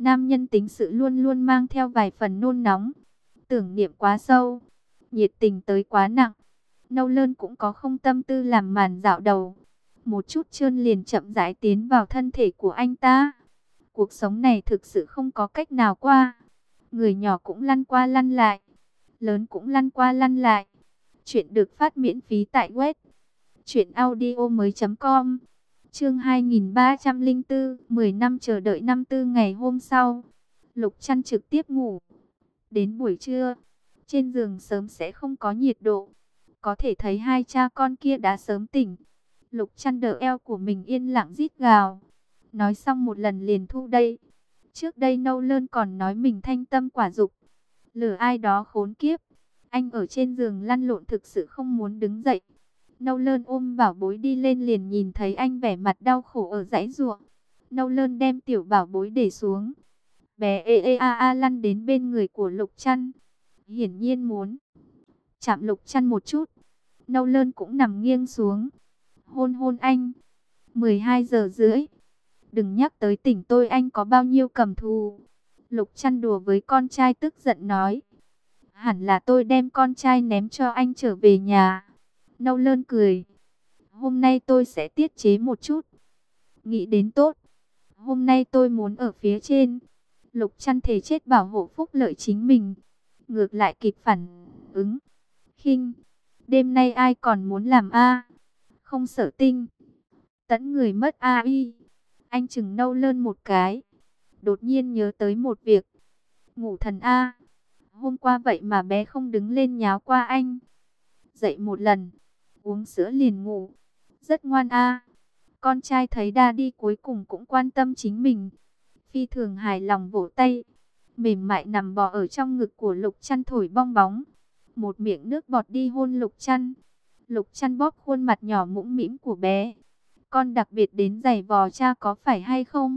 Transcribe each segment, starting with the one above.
Nam nhân tính sự luôn luôn mang theo vài phần nôn nóng, tưởng niệm quá sâu, nhiệt tình tới quá nặng. Nolan cũng có không tâm tư làm màn dạo đầu. Một chút trơn liền chậm rãi tiến vào thân thể của anh ta. Cuộc sống này thực sự không có cách nào qua. Người nhỏ cũng lăn qua lăn lại, lớn cũng lăn qua lăn lại. Chuyện được phát miễn phí tại web truyệnaudiomoi.com. Chương 2304, 10 năm chờ đợi năm tư. Ngày hôm sau, Lục Trăn trực tiếp ngủ. Đến buổi trưa, trên giường sớm sẽ không có nhiệt độ. Có thể thấy hai cha con kia đã sớm tỉnh. Lục Trăn đỡ eo của mình yên lặng rít gào. Nói xong một lần liền thu đây. Trước đây Nolan còn nói mình thanh tâm quả dục, lừa ai đó khốn kiếp. Anh ở trên giường lăn lộn thực sự không muốn đứng dậy. Nolan ôm bảo bối đi lên liền nhìn thấy anh vẻ mặt đau khổ ở giãy giụa. Nolan đem tiểu bảo bối để xuống. Bé ê ê a a lăn đến bên người của Lục Trăn. Hiển nhiên muốn chạm Lục Trăn một chút. Nolan cũng nằm nghiêng xuống, hôn hôn anh. 12 giờ rưỡi. Đừng nhắc tới tỉnh tôi, anh có bao nhiêu cầm thù. Lục Trăn đùa với con trai tức giận nói. Hẳn là tôi đem con trai ném cho anh trở về nhà. Nolan cười. Hôm nay tôi sẽ tiết chế một chút. Nghĩ đến tốt. Hôm nay tôi muốn ở phía trên. Lục Trăn thề chết bảo hộ phúc lợi chính mình. Ngược lại kịp phản ứng. Khinh. Đêm nay ai còn muốn làm a? Không sợ tinh tẫn người mất AI. Anh chừng Nolan một cái. Đột nhiên nhớ tới một việc. Ngủ thần a. Hôm qua vậy mà bé không đứng lên nháo qua anh. Dậy một lần, uống sữa liền ngủ. Rất ngoan a. Con trai thấy daddy cuối cùng cũng quan tâm chính mình. Phi thường hài lòng vỗ tay. Mềm mại nằm bò ở trong ngực của Lục Trăn thổi bong bóng. Một miệng nước bọt đi hôn Lục Trăn. Lục Trăn bóp khuôn mặt nhỏ mũm mĩm của bé. Con đặc biệt đến giày vò cha có phải hay không?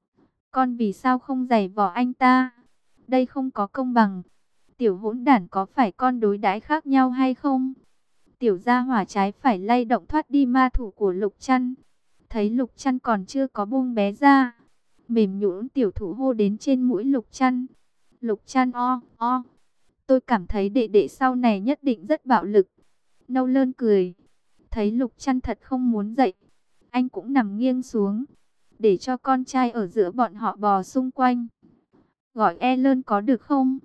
Con vì sao không giày vò anh ta? Đây không có công bằng. Tiểu hỗn đản, có phải con đối đãi khác nhau hay không? Tiểu gia hỏa trái phải lay động thoát đi ma thủ của Lục Trăn. Thấy Lục Trăn còn chưa có buông bé ra, mềm nhũn tiểu thủ hô đến trên mũi Lục Trăn. Lục Trăn o o. Tôi cảm thấy đệ đệ sau này nhất định rất bạo lực. Nolan cười. Thấy Lục Trăn thật không muốn dậy, anh cũng nằm nghiêng xuống, để cho con trai ở giữa bọn họ bò xung quanh. Gọi Alan có được không?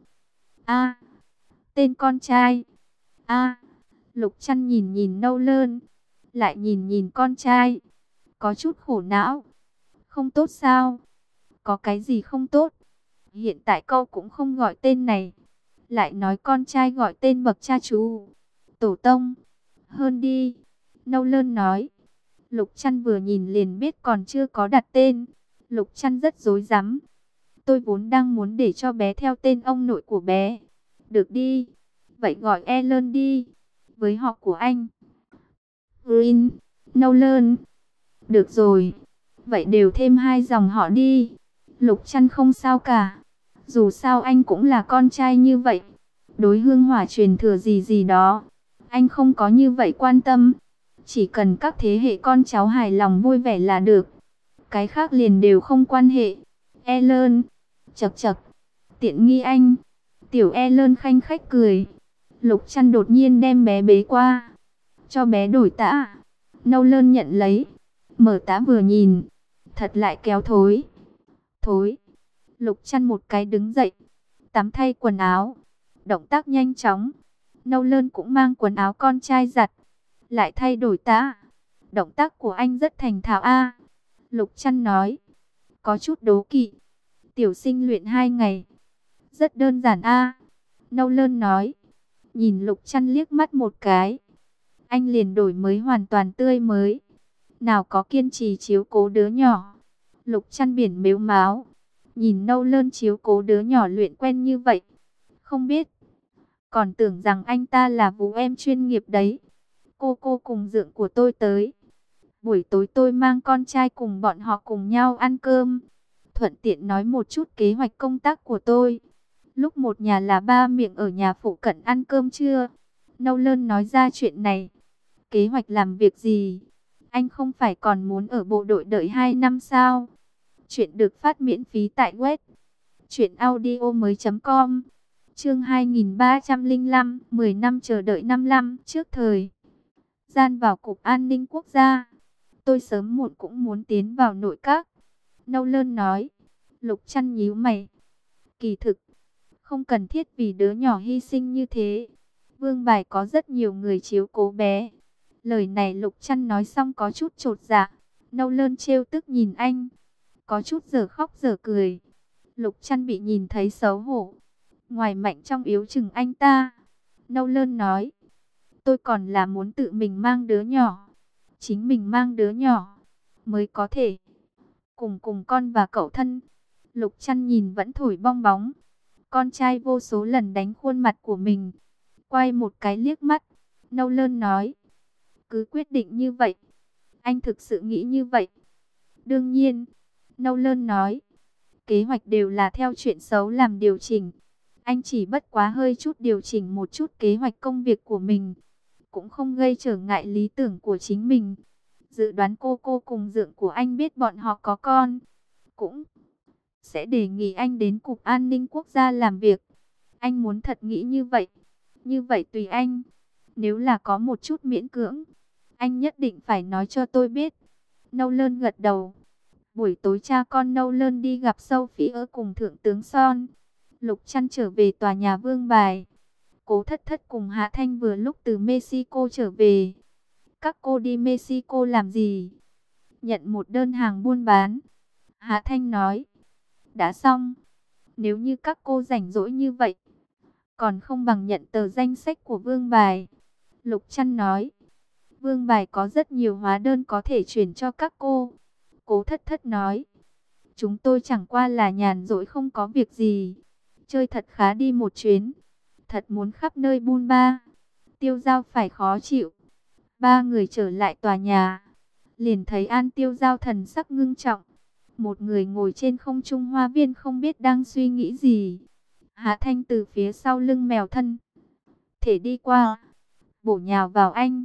A. Tên con trai. A. Lục Trăn nhìn nhìn Nolan, lại nhìn nhìn con trai, có chút khổ não. Không tốt sao? Có cái gì không tốt? Hiện tại câu cũng không gọi tên này, lại nói con trai gọi tên bậc cha chú, tổ tông. Hơn đi. Nolan nói. Lục Trăn vừa nhìn liền biết còn chưa có đặt tên. Lục Trăn rất rối rắm. Tôi vốn đang muốn để cho bé theo tên ông nội của bé. Được đi. Vậy gọi Alan đi. Với họ của anh. Green, Nolan. Được rồi. Vậy đều thêm 2 dòng họ đi. Lục Trăn không sao cả. Dù sao anh cũng là con trai như vậy. Đối hương hỏa truyền thừa gì gì đó, anh không có như vậy quan tâm. Chỉ cần các thế hệ con cháu hài lòng vui vẻ là được. Cái khác liền đều không quan hệ. Alan. Chậc chậc. Tiện nghi anh. Tiểu Alan khanh khách cười. Lục Trăn đột nhiên đem bé bế qua. Cho bé đổi tã. Nolan nhận lấy. Mở tã vừa nhìn. Thật lại kéo thối. Thối. Lục Trăn một cái đứng dậy. Tắm thay quần áo. Động tác nhanh chóng. Nolan cũng mang quần áo con trai giặt. Lại thay đổi tã. Động tác của anh rất thành thạo a. Lục Trăn nói. Có chút đố kỵ. Tiểu sinh luyện 2 ngày. Rất đơn giản a. Nolan nói. Nhìn Lục Trăn liếc mắt một cái, anh liền đổi mới hoàn toàn tươi mới. Nào có kiên trì chiếu cố đứa nhỏ. Lục Trăn biển mếu máo. Nhìn Nolan chiếu cố đứa nhỏ luyện quen như vậy. Không biết. Còn tưởng rằng anh ta là vũ em chuyên nghiệp đấy. Cô cùng dượng của tôi tới. Buổi tối tôi mang con trai cùng bọn họ cùng nhau ăn cơm. Thuận tiện nói một chút kế hoạch công tác của tôi. Lúc một nhà là ba miệng ở nhà phụ cận ăn cơm trưa. Nolan nói ra chuyện này. Kế hoạch làm việc gì? Anh không phải còn muốn ở bộ đội đợi 2 năm sao? Chuyện được phát miễn phí tại web Chuyện audio mới.com. Chương 2305, 10 năm chờ đợi 5 năm trước thời gian vào Cục An ninh Quốc gia. Tôi sớm muộn cũng muốn tiến vào nội các. Nolan nói. Lục Trăn nhíu mày. Kỳ thực, không cần thiết vì đứa nhỏ hy sinh như thế. Vương Bài có rất nhiều người chiếu cố bé. Lời này Lục Trăn nói xong có chút chột dạ. Nolan trêu tức nhìn anh, có chút giờ khóc giờ cười. Lục Trăn bị nhìn thấy xấu hổ. Ngoài mạnh trong yếu chừng anh ta. Nolan nói. Tôi còn là muốn tự mình mang đứa nhỏ. Chính mình mang đứa nhỏ mới có thể cùng con và cậu thân. Lục Trăn nhìn vẫn thổi bong bóng. Con trai vô số lần đánh khuôn mặt của mình. Quay một cái liếc mắt. Nolan nói. Cứ quyết định như vậy. Anh thực sự nghĩ như vậy? Đương nhiên. Nolan nói. Kế hoạch đều là theo chuyện xấu làm điều chỉnh. Anh chỉ bất quá hơi chút điều chỉnh một chút kế hoạch công việc của mình. Cũng không gây trở ngại lý tưởng của chính mình. Dự đoán cô cùng dượng của anh biết bọn họ có con. Cũng sẽ đề nghị anh đến Cục An ninh Quốc gia làm việc. Anh muốn thật nghĩ như vậy. Như vậy tùy anh. Nếu là có một chút miễn cưỡng, anh nhất định phải nói cho tôi biết. Nolan gật đầu. Buổi tối cha con Nolan đi gặp Sophie ở cùng Thượng tướng Son. Lục Trăn trở về tòa nhà Vương Bài. Cố Thất Thất cùng Hạ Thanh vừa lúc từ Mexico trở về. Các cô đi Mexico làm gì? Nhận một đơn hàng buôn bán. Hạ Thanh nói. Đã xong. Nếu như các cô rảnh rỗi như vậy, còn không bằng nhận tờ danh sách của Vương Bài. Lục Trăn nói. Vương Bài có rất nhiều hóa đơn có thể chuyển cho các cô. Cố Thất Thất nói. Chúng tôi chẳng qua là nhàn rỗi không có việc gì. Chơi thật khá đi một chuyến. Thật muốn khắp nơi bun ba. Tiêu Giao phải khó chịu. Ba người trở lại tòa nhà. Liền thấy An Tiêu Giao thần sắc ngưng trọng. Một người ngồi trên không trung hoa viên không biết đang suy nghĩ gì. Hạ Thanh từ phía sau lưng mèo thân thể đi qua, bổ nhào vào anh.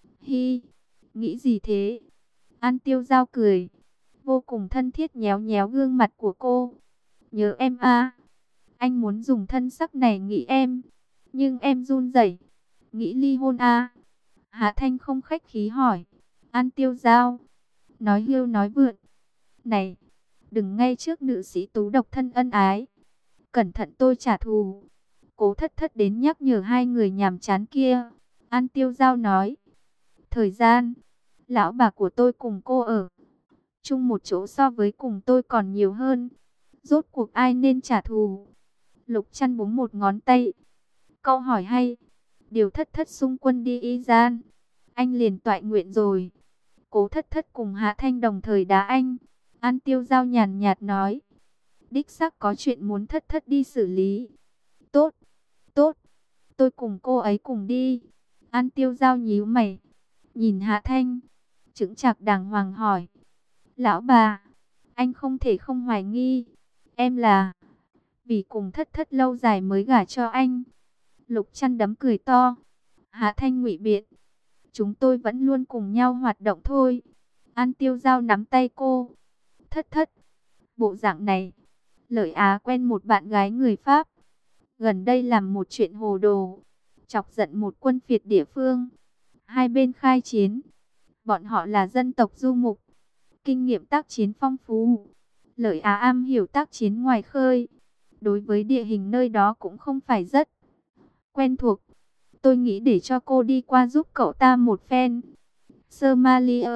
Hi, nghĩ gì thế? An Tiêu Giao cười, vô cùng thân thiết nhéo nhéo gương mặt của cô. Nhớ em à? Anh muốn dùng thân sắc này nghĩ em, nhưng em run rẩy. Nghĩ ly hôn à? Hạ Thanh không khách khí hỏi. An Tiêu Giao nói hưu nói vượn. Này, đừng ngay trước nữ sĩ tú độc thân ân ái. Cẩn thận tôi trả thù. Cố Thất Thất đến nhắc nhở hai người nhàm chán kia. An Tiêu Giao nói. Thời gian, lão bà của tôi cùng cô ở chung một chỗ so với cùng tôi còn nhiều hơn. Rốt cuộc ai nên trả thù? Lục Trăn búng một ngón tay. Câu hỏi hay. Điều Thất Thất xung quân đi y gian, anh liền toại nguyện rồi. Cố Thất Thất cùng Hạ Thanh đồng thời đá anh. An Tiêu Giao nhàn nhạt nói. Đích xác có chuyện muốn Thất Thất đi xử lý. Tốt, tốt, tôi cùng cô ấy cùng đi. An Tiêu Giao nhíu mày, nhìn Hạ Thanh, chững chạc đàng hoàng hỏi. Lão bà, anh không thể không hoài nghi, em là vì cùng Thất Thất lâu dài mới gả cho anh. Lục Trăn đấm cười to. Hạ Thanh ngụy biện. Chúng tôi vẫn luôn cùng nhau hoạt động thôi. An Tiêu Giao nắm tay cô. Thất Thất, bộ dạng này. Lợi Á quen một bạn gái người Pháp. Gần đây làm một chuyện hồ đồ, chọc giận một quân phiệt địa phương. Hai bên khai chiến. Bọn họ là dân tộc du mục, kinh nghiệm tác chiến phong phú. Lợi Á am hiểu tác chiến ngoài khơi. Đối với địa hình nơi đó cũng không phải rất quen thuộc. Tôi nghĩ để cho cô đi qua giúp cậu ta một phen. Somalia.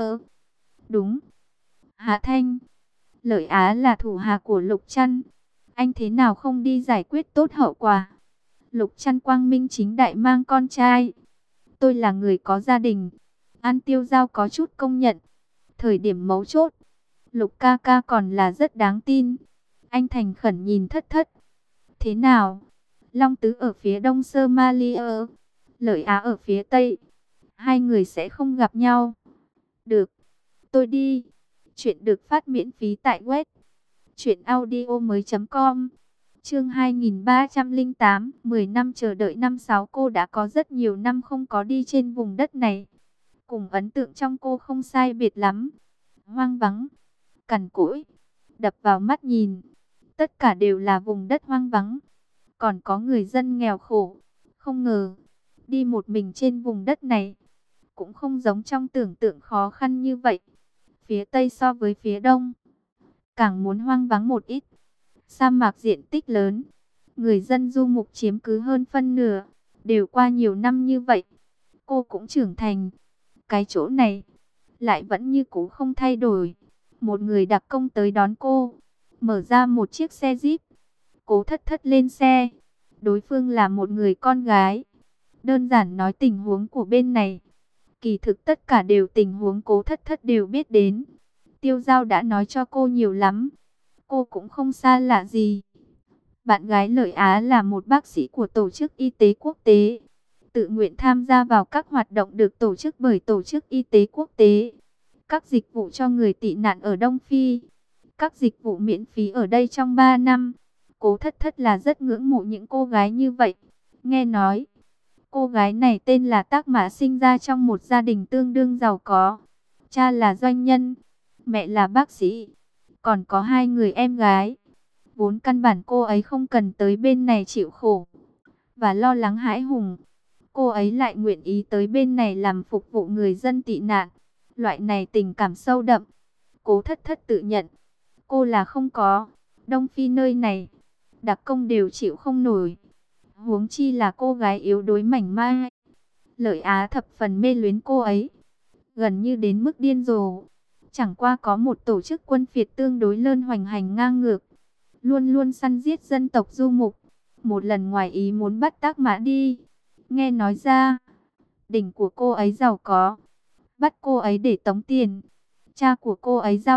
Đúng. Hạ Thanh. Lợi Á là thủ hạ của Lục Trăn. Anh thế nào không đi giải quyết tốt hậu quả? Lục Trăn quang minh chính đại mang con trai. Tôi là người có gia đình. An Tiêu Giao có chút công nhận. Thời điểm mấu chốt, Lục ca ca còn là rất đáng tin. Anh thành khẩn nhìn Thất Thất. Thế nào? Long Tứ ở phía đông Somalia, Lợi Á ở phía tây. Hai người sẽ không gặp nhau. Được, tôi đi. Chuyện được phát miễn phí tại web truyệnaudiomoi.com. Chương 2308, 10 năm chờ đợi năm 6. Cô đã có rất nhiều năm không có đi trên vùng đất này. Cùng ấn tượng trong cô không sai biệt lắm. Hoang vắng, cằn cỗi, đập vào mắt nhìn. tất cả đều là vùng đất hoang vắng, còn có người dân nghèo khổ. Không ngờ, đi một mình trên vùng đất này, cũng không giống trong tưởng tượng khó khăn như vậy. Phía Tây so với phía Đông, càng muốn hoang vắng một ít. Sa mạc diện tích lớn, người dân du mục chiếm cứ hơn phân nửa, đều qua nhiều năm như vậy. Cô cũng trưởng thành, cái chỗ này lại vẫn như cũ không thay đổi. Một người đặc công tới đón cô, mở ra một chiếc xe Jeep. Cố Thất Thất lên xe, đối phương là một người con gái. Đơn giản nói tình huống của bên này, kỳ thực tất cả đều tình huống Cố Thất Thất đều biết đến. Tiêu Giao đã nói cho cô nhiều lắm, cô cũng không xa lạ gì. Bạn gái Lợi Á là một bác sĩ của Tổ chức Y tế Quốc tế, tự nguyện tham gia vào các hoạt động được tổ chức bởi Tổ chức Y tế Quốc tế. Các dịch vụ cho người tị nạn ở Đông Phi, các dịch vụ miễn phí ở đây trong 3 năm. Cố Thất Thất là rất ngưỡng mộ những cô gái như vậy. Nghe nói, cô gái này tên là Tác Mã, sinh ra trong một gia đình tương đương giàu có. Cha là doanh nhân, mẹ là bác sĩ, còn có 2 người em gái. Vốn căn bản cô ấy không cần tới bên này chịu khổ và lo lắng hãi hùng. Cô ấy lại nguyện ý tới bên này làm phục vụ người dân tị nạn. Loại này tình cảm sâu đậm, Cố Thất Thất tự nhận, cô là không có. Đông Phi nơi này, đặc công đều chịu không nổi, huống chi là cô gái yếu đuối mảnh mai. Lợi Á thập phần mê luyến cô ấy, gần như đến mức điên rồ. Chẳng qua có một tổ chức quân phiệt tương đối lơn hoành hành ngang ngược, luôn luôn săn giết dân tộc du mục. Một lần ngoài ý muốn bắt Tác Mã đi. Nghe nói ra, đỉnh của cô ấy giàu có, bắt cô ấy để tống tiền. Cha của cô ấy giao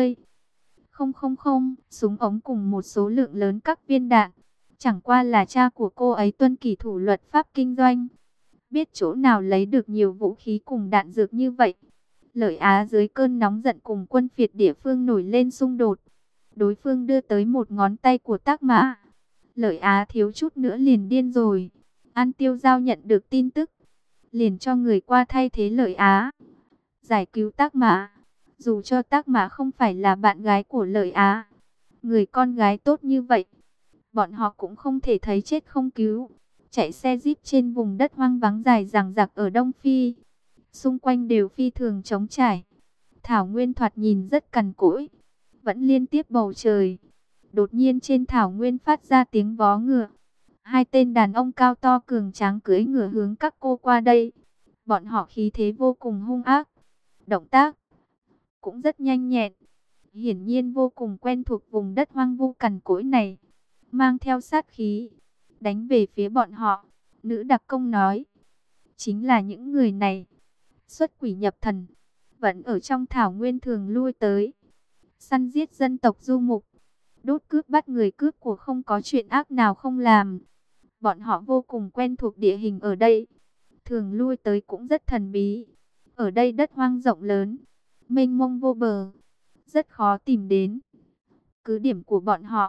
50.000 súng ống cùng một số lượng lớn các viên đạn. Chẳng qua là cha của cô ấy tuân kỷ thủ luật pháp kinh doanh, biết chỗ nào lấy được nhiều vũ khí cùng đạn dược như vậy. Lợi Á dưới cơn nóng giận cùng quân phiệt địa phương nổi lên xung đột. Đối phương đưa tới một ngón tay của Tác Mã, Lợi Á thiếu chút nữa liền điên rồi. An Tiêu Giao nhận được tin tức, liền cho người qua thay thế Lợi Á, giải cứu Tác Mã. Dù cho Tác Mã không phải là bạn gái của Lợi Á, người con gái tốt như vậy, bọn họ cũng không thể thấy chết không cứu. Chạy xe Jeep trên vùng đất hoang vắng dài dằng dặc ở Đông Phi, xung quanh đều phi thường trống trải. Thảo nguyên thoạt nhìn rất cằn cỗi, vẫn liên tiếp bầu trời. Đột nhiên trên thảo nguyên phát ra tiếng vó ngựa. 2 tên đàn ông cao to cường tráng cưỡi ngựa hướng các cô qua đây. Bọn họ khí thế vô cùng hung ác, động tác cũng rất nhanh nhẹn, hiển nhiên vô cùng quen thuộc vùng đất hoang vu cằn cỗi này, mang theo sát khí, đánh về phía bọn họ. Nữ đặc công nói, chính là những người này, xuất quỷ nhập thần, vẫn ở trong thảo nguyên thường lui tới, săn giết dân tộc du mục, đốt cướp bắt người cướp của, không có chuyện ác nào không làm. Bọn họ vô cùng quen thuộc địa hình ở đây, thường lui tới cũng rất thần bí. Ở đây đất hoang rộng lớn, mênh mông vô bờ, rất khó tìm đến cứ điểm của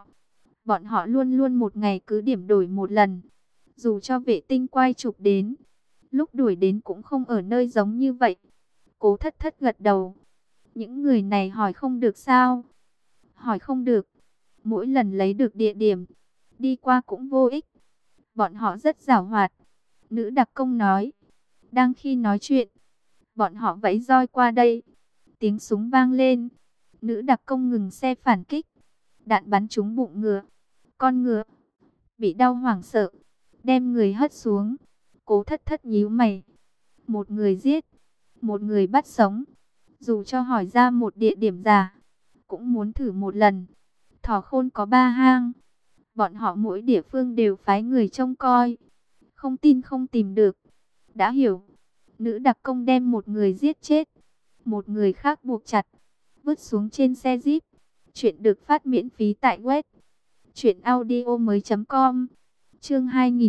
bọn họ luôn luôn một ngày cứ điểm đổi một lần. Dù cho vệ tinh quay chụp đến, lúc đuổi đến cũng không ở nơi giống như vậy. Cố Thất Thất gật đầu. Những người này hỏi không được sao? Hỏi không được. Mỗi lần lấy được địa điểm, đi qua cũng vô ích. Bọn họ rất giàu hoạt. Nữ đặc công nói. Đang khi nói chuyện, bọn họ vẫy roi qua đây. Tiếng súng vang lên. Nữ đặc công ngừng xe phản kích. Đạn bắn trúng bụng ngựa. Con ngựa bị đau hoảng sợ, đem người hất xuống. Cố Thất Thất nhíu mày. Một người giết, một người bắt sống. Dù cho hỏi ra một địa điểm giả, cũng muốn thử một lần. Thỏ khôn có 3 hang. Bọn họ mỗi địa phương đều phái người trông coi. Không tin không tìm được. Đã hiểu. Nữ đặc công đem một người giết chết, một người khác buộc chặt, vứt xuống trên xe Jeep. Chuyện được phát miễn phí tại web truyệnaudiomoi.com. Chương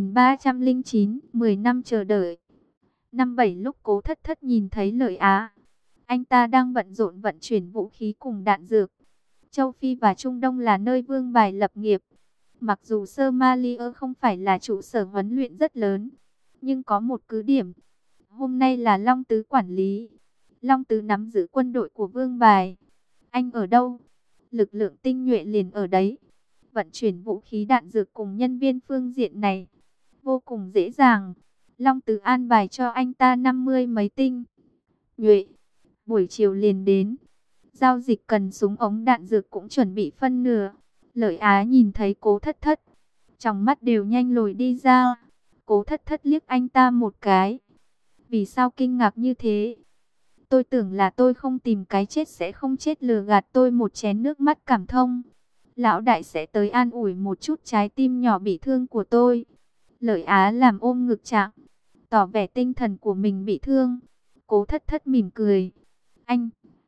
2309, 10 năm chờ đợi. Năm 7 lúc Cố Thất Thất nhìn thấy Lợi Á, anh ta đang bận rộn vận chuyển vũ khí cùng đạn dược. Châu Phi và Trung Đông là nơi vương bài lập nghiệp. Mặc dù Somalia không phải là trụ sở huấn luyện rất lớn, nhưng có một cứ điểm. Hôm nay là Long Tứ quản lý. Long Tứ nắm giữ quân đội của vương bài. Anh ở đâu? Lực lượng tinh nhuệ liền ở đấy. vận chuyển vũ khí đạn dược cùng nhân viên phương diện này vô cùng dễ dàng. Long Tứ an bài cho anh ta 50 mấy tinh nhuệ, buổi chiều liền đến. Giao dịch cần súng ống đạn dược cũng chuẩn bị phân nửa. Lợi Á nhìn thấy Cố Thất Thất, trong mắt đều nhanh lồi đi ra. Cố Thất Thất liếc anh ta một cái. Vì sao kinh ngạc như thế? Tôi tưởng là tôi không tìm cái chết sẽ không chết, lừa gạt tôi một chén nước mắt cảm thông. Lão đại sẽ tới an ủi một chút trái tim nhỏ bị thương của tôi. Lợi Á làm ôm ngực trạng, tỏ vẻ tinh thần của mình bị thương. Cố Thất Thất mỉm cười. Anh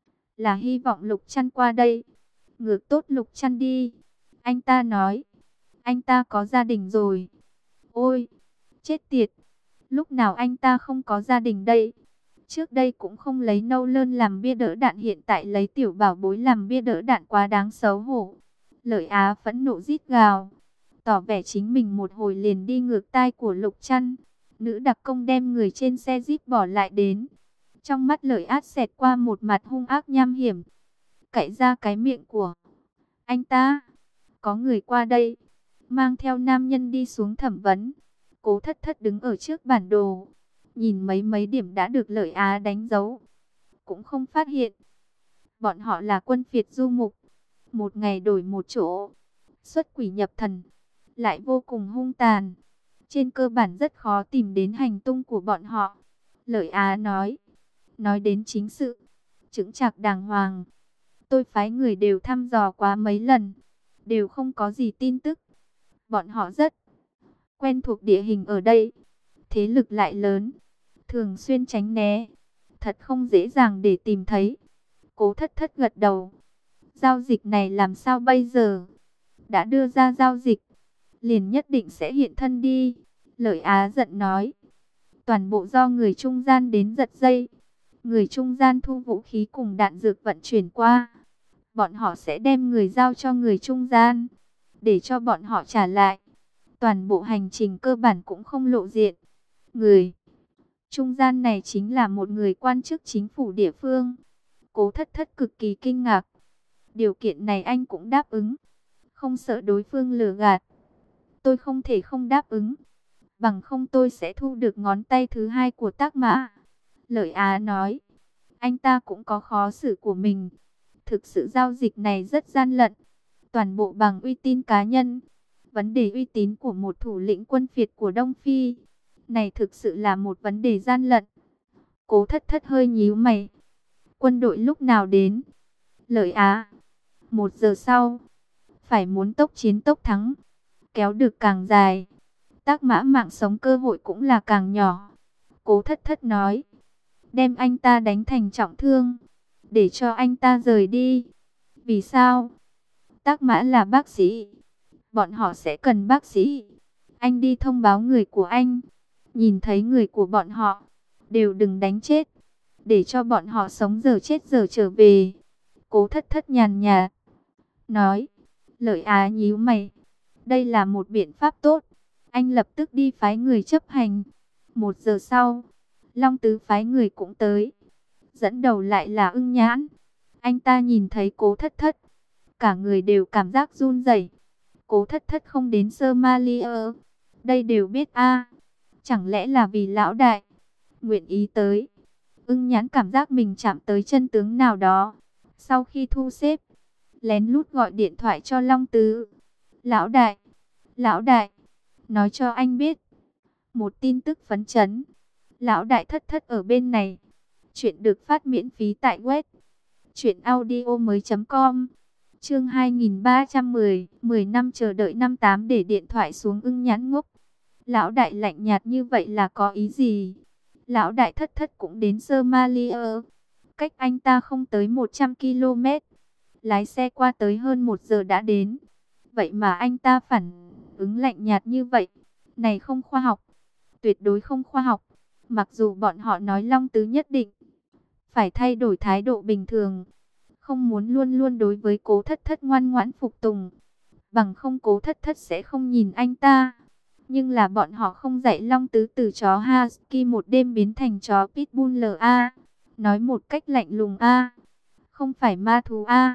là hy vọng Lục Trăn qua đây. Ngược tốt Lục Trăn đi. Anh ta nói. Anh ta có gia đình rồi. Ôi, chết tiệt. Lúc nào anh ta không có gia đình đây? Trước đây cũng không lấy nâu lơn làm bia đỡ đạn, hiện tại lấy tiểu bảo bối làm bia đỡ đạn, quá đáng xấu hổ. Lợi Á phẫn nộ rít gào, tỏ vẻ chính mình một hồi liền đi ngược tai của Lục Trăn. Nữ đặc công đem người trên xe Jeep bỏ lại đến. Trong mắt Lợi Á xẹt qua một mặt hung ác nham hiểm. Cạy ra cái miệng của anh ta. Có người qua đây, mang theo nam nhân đi xuống thẩm vấn. Cố Thất Thất đứng ở trước bản đồ, nhìn mấy điểm đã được Lợi Á đánh dấu, cũng không phát hiện. Bọn họ là quân phiệt du mục, một ngày đổi một chỗ, xuất quỷ nhập thần, lại vô cùng hung tàn. Trên cơ bản rất khó tìm đến hành tung của bọn họ. Lợi Á nói đến chính sự, chững chạc đàng hoàng. Tôi phái người đều thăm dò quá mấy lần, đều không có gì tin tức. Bọn họ rất quen thuộc địa hình ở đây, thế lực lại lớn, thường xuyên tránh né, thật không dễ dàng để tìm thấy. Cố Thất Thất gật đầu. Giao dịch này làm sao bây giờ? Đã đưa ra giao dịch, liền nhất định sẽ hiện thân đi. Lợi Á giận nói. Toàn bộ do người trung gian đến giật dây. Người trung gian thu vũ khí cùng đạn dược vận chuyển qua. Bọn họ sẽ đem người giao cho người trung gian, để cho bọn họ trả lại. Toàn bộ hành trình cơ bản cũng không lộ diện. Người trung gian này chính là một người quan chức chính phủ địa phương. Cố Thất Thất cực kỳ kinh ngạc. Điều kiện này anh cũng đáp ứng, không sợ đối phương lừa gạt? Tôi không thể không đáp ứng, bằng không tôi sẽ thu được ngón tay thứ hai của Tác Mã. Lợi Á nói. Anh ta cũng có khó xử của mình. Thực sự giao dịch này rất gian lận, toàn bộ bằng uy tín cá nhân. Vấn đề uy tín của một thủ lĩnh quân phiệt của Đông Phi này thực sự là một vấn đề gian lận. Cố Thất Thất hơi nhíu mày. Quân đội lúc nào đến? Lợi Á. 1 giờ sau. Phải muốn tốc chiến tốc thắng, kéo được càng dài, Tác Mã mạng sống cơ hội cũng là càng nhỏ. Cố Thất Thất nói. Đem anh ta đánh thành trọng thương, để cho anh ta rời đi. Vì sao? Tác Mã là bác sĩ, bọn họ sẽ cần bác sĩ. Anh đi thông báo người của anh, nhìn thấy người của bọn họ đều đừng đánh chết, để cho bọn họ sống giờ chết giờ trở về. Cố Thất Thất nhàn nhạt nói. Lợi Á nhíu mày. Đây là một biện pháp tốt. Anh lập tức đi phái người chấp hành. 1 giờ sau, Long Tứ phái người cũng tới. Dẫn đầu lại là Ưng Nhãn. Anh ta nhìn thấy Cố Thất Thất, cả người đều cảm giác run rẩy. Cố Thất Thất không đến Somalia, đây đều biết a. Chẳng lẽ là vì lão đại nguyện ý tới? Ưng Nhãn cảm giác mình chạm tới chân tướng nào đó. Sau khi thu xếp, lén lút gọi điện thoại cho Long Tứ. Lão đại, nói cho anh biết một tin tức phấn chấn. Lão đại Thất Thất ở bên này. Chuyện được phát miễn phí tại web truyệnaudiomoi.com. Chương 2310, 10 năm chờ đợi năm 8 để điện thoại xuống. Ưng Nhãn ngốc. Lão đại lạnh nhạt như vậy là có ý gì? Lão đại Thất Thất cũng đến Somalia, cách anh ta không tới 100 km. Lái xe qua tới hơn 1 giờ đã đến. Vậy mà anh ta phản ứng lạnh nhạt như vậy, này không khoa học, tuyệt đối không khoa học. Mặc dù bọn họ nói Long Tứ nhất định phải thay đổi thái độ bình thường, không muốn luôn luôn đối với Cố Thất Thất ngoan ngoãn phục tùng, bằng không Cố Thất Thất sẽ không nhìn anh ta. Nhưng là bọn họ không dạy Long Tứ từ chó Husky một đêm biến thành chó Pitbull LA. Nói một cách lạnh lùng a, không phải ma thú a,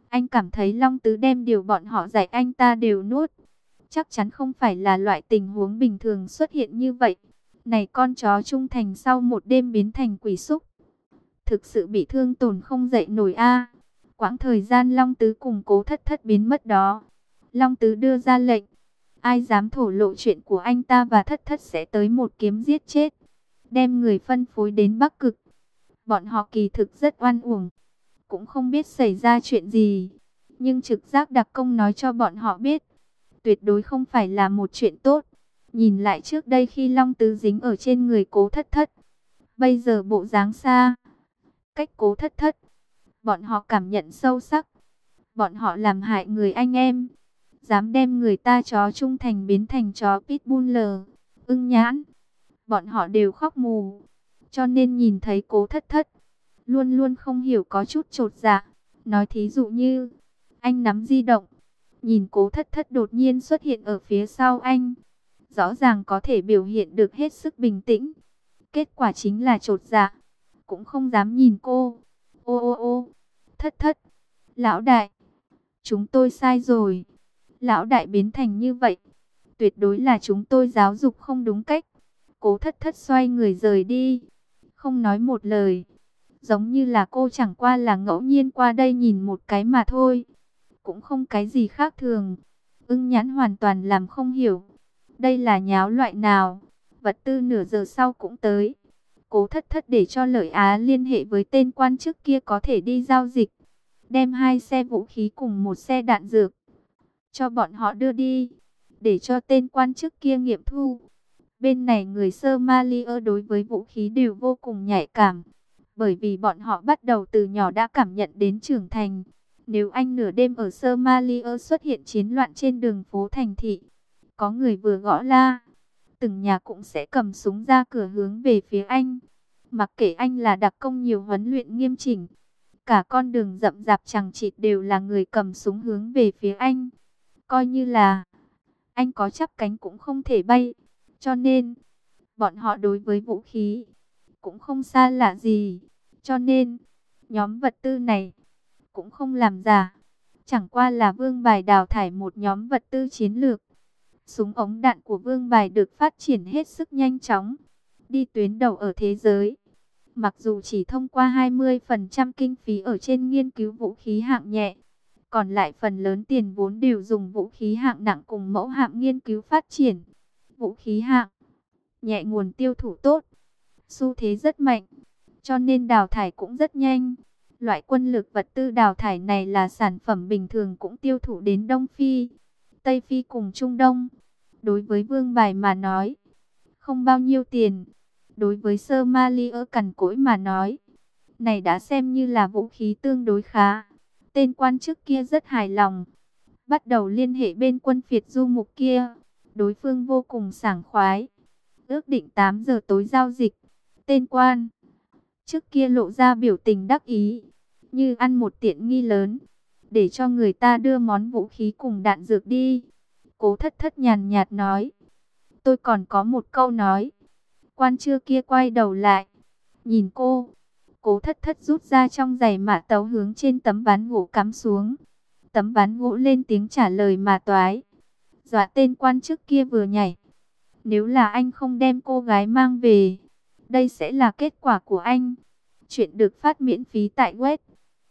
Anh cảm thấy Long Tứ đem điều bọn họ dạy anh ta đều nuốt. Chắc chắn không phải là loại tình huống bình thường xuất hiện như vậy. Này con chó trung thành sau một đêm biến thành quỷ súc. Thực sự bị thương tổn không dậy nổi a. Quãng thời gian Long Tứ cùng Cố Thất Thất biến mất đó. Long Tứ đưa ra lệnh. Ai dám thổ lộ chuyện của anh ta và Thất Thất sẽ tới một kiếm giết chết. Đem người phân phối đến Bắc Cực. Bọn họ kỳ thực rất oan uổng. Cũng không biết xảy ra chuyện gì. Nhưng trực giác đặc công nói cho bọn họ biết. Tuyệt đối không phải là một chuyện tốt. Nhìn lại trước đây khi Long Tứ dính ở trên người Cố Thất Thất. Bây giờ bộ dáng xa. Cách Cố Thất Thất. Bọn họ cảm nhận sâu sắc. Bọn họ làm hại người anh em. Dám đem người ta chó trung thành biến thành chó pitbull ưng nhãn. Bọn họ đều khóc mù. Cho nên nhìn thấy Cố Thất Thất. Luôn luôn không hiểu có chút chột dạ. Nói thí dụ như. Anh nắm di động. Nhìn Cố Thất Thất đột nhiên xuất hiện ở phía sau anh. Rõ ràng có thể biểu hiện được hết sức bình tĩnh. Kết quả chính là chột dạ. Cũng không dám nhìn cô. Ô ô ô. Thất Thất. Lão đại. Chúng tôi sai rồi. Lão đại biến thành như vậy. Tuyệt đối là chúng tôi giáo dục không đúng cách. Cố Thất Thất xoay người rời đi. Không nói một lời. Giống như là cô chẳng qua là ngẫu nhiên qua đây nhìn một cái mà thôi. Cũng không cái gì khác thường. Ưng Nhãn hoàn toàn làm không hiểu. Đây là nháo loại nào? Vật tư nửa giờ sau cũng tới. Cố Thất Thất để cho Lợi Á liên hệ với tên quan chức kia có thể đi giao dịch. Đem 2 xe vũ khí cùng 1 xe đạn dược. Cho bọn họ đưa đi. Để cho tên quan chức kia nghiệm thu. Bên này người Somalia đối với vũ khí đều vô cùng nhạy cảm. Bởi vì bọn họ bắt đầu từ nhỏ đã cảm nhận đến trưởng thành. Nếu anh nửa đêm ở Somalia xuất hiện chiến loạn trên đường phố thành thị. Có người vừa gõ la. Từng nhà cũng sẽ cầm súng ra cửa hướng về phía anh. Mặc kệ anh là đặc công nhiều huấn luyện nghiêm chỉnh. Cả con đường rậm rạp chằng chịt đều là người cầm súng hướng về phía anh. Coi như là anh có chắp cánh cũng không thể bay. Cho nên, bọn họ đối với vũ khí cũng không xa lạ gì. Cho nên, nhóm vật tư này cũng không làm giả. Chẳng qua là Vương Bài đào thải một nhóm vật tư chiến lược. Súng ống đạn của Vương Bài được phát triển hết sức nhanh chóng. Đi tuyến đầu ở thế giới. Mặc dù chỉ thông qua 20% kinh phí ở trên nghiên cứu vũ khí hạng nhẹ. Còn lại phần lớn tiền vốn đều dùng vũ khí hạng nặng cùng mẫu hạng nghiên cứu phát triển. Vũ khí hạng nhẹ nguồn tiêu thụ tốt. Xu thế rất mạnh. Cho nên đào thải cũng rất nhanh. Loại quân lực vật tư đào thải này là sản phẩm bình thường cũng tiêu thụ đến Đông Phi, Tây Phi cùng Trung Đông. Đối với Vương Bài mà nói, không bao nhiêu tiền. Đối với Somalia cằn cỗi mà nói, này đã xem như là vũ khí tương đối khá. Tên quan chức kia rất hài lòng. Bắt đầu liên hệ bên quân phiệt du mục kia. Đối phương vô cùng sảng khoái. Ước định 8 giờ tối giao dịch. Tên quan trước kia lộ ra biểu tình đắc ý. Như ăn một tiện nghi lớn. Để cho người ta đưa món vũ khí cùng đạn dược đi. Cố Thất Thất nhàn nhạt nói. Tôi còn có một câu nói. Quan chưa kia quay đầu lại. Nhìn cô. Cố Thất Thất rút ra trong giày mạ tấu hướng trên tấm ván gỗ cắm xuống. Tấm ván gỗ lên tiếng trả lời mà toái. Dọa tên quan chức kia vừa nhảy. Nếu là anh không đem cô gái mang về, đây sẽ là kết quả của anh. Chuyện được phát miễn phí tại web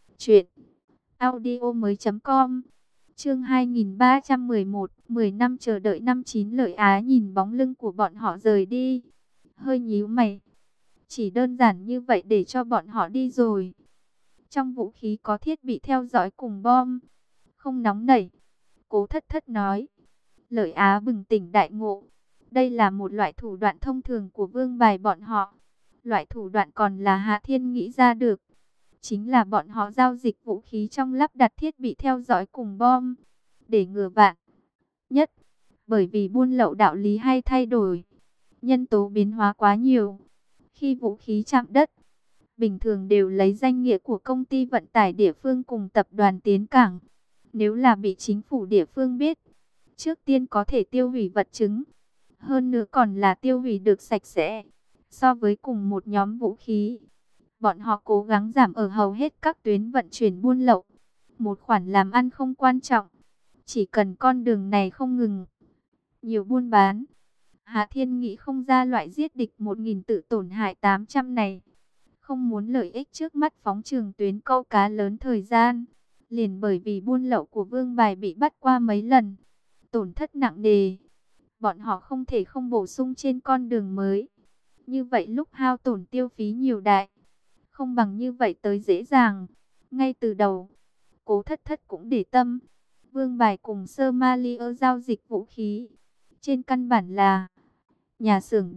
truyệnaudiomoi.com. Chương 2311, 10 năm chờ đợi năm 9. Lợi Á nhìn bóng lưng của bọn họ rời đi, hơi nhíu mày. Chỉ đơn giản như vậy để cho bọn họ đi rồi. Trong vũ khí có thiết bị theo dõi cùng bom. Không nóng nảy. Cố Thất Thất nói. Lợi Á bừng tỉnh đại ngộ. Đây là một loại thủ đoạn thông thường của Vương Bài bọn họ. Loại thủ đoạn còn là Hạ Thiên nghĩ ra được. Chính là bọn họ giao dịch vũ khí trong lắp đặt thiết bị theo dõi cùng bom. Để ngừa vạn nhất. Bởi vì buôn lậu đạo lý hay thay đổi. Nhân tố biến hóa quá nhiều. Khi vũ khí chạm đất, bình thường đều lấy danh nghĩa của công ty vận tải địa phương cùng tập đoàn tiến cảng. Nếu là bị chính phủ địa phương biết, trước tiên có thể tiêu hủy vật chứng. Hơn nữa còn là tiêu hủy được sạch sẽ. So với cùng một nhóm vũ khí, bọn họ cố gắng giảm ở hầu hết các tuyến vận chuyển buôn lậu. Một khoản làm ăn không quan trọng, chỉ cần con đường này không ngừng nhiều buôn bán. Hạ Thiên nghĩ không ra loại giết địch 1000 tự tổn hại 800 này. Không muốn lợi ích trước mắt phóng trường tuyến câu cá lớn thời gian. Liền bởi vì buôn lậu của Vương Bài bị bắt qua mấy lần, tổn thất nặng nề. Bọn họ không thể không bổ sung trên con đường mới. Như vậy lúc hao tổn tiêu phí nhiều đại, không bằng như vậy tới dễ dàng. Ngay từ đầu, Cố Thất Thất cũng để tâm. Vương Bài cùng Somalia giao dịch vũ khí, trên căn bản là nhà xưởng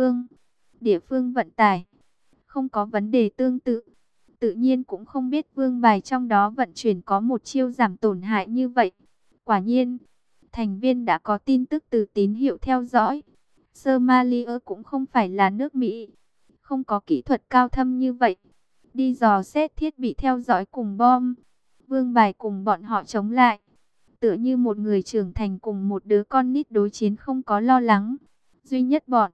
địa phương vận tải, không có vấn đề tương tự. Tự nhiên cũng không biết Vương Bài trong đó vận chuyển có một chiêu giảm tổn hại như vậy. Quả nhiên, thành viên đã có tin tức từ tín hiệu theo dõi. Somalia cũng không phải là nước Mỹ, không có kỹ thuật cao thâm như vậy. Đi dò xét thiết bị theo dõi cùng bom, Vương Bài cùng bọn họ chống lại. Tựa như một người trưởng thành cùng một đứa con nít đối chiến không có lo lắng. Duy nhất bọn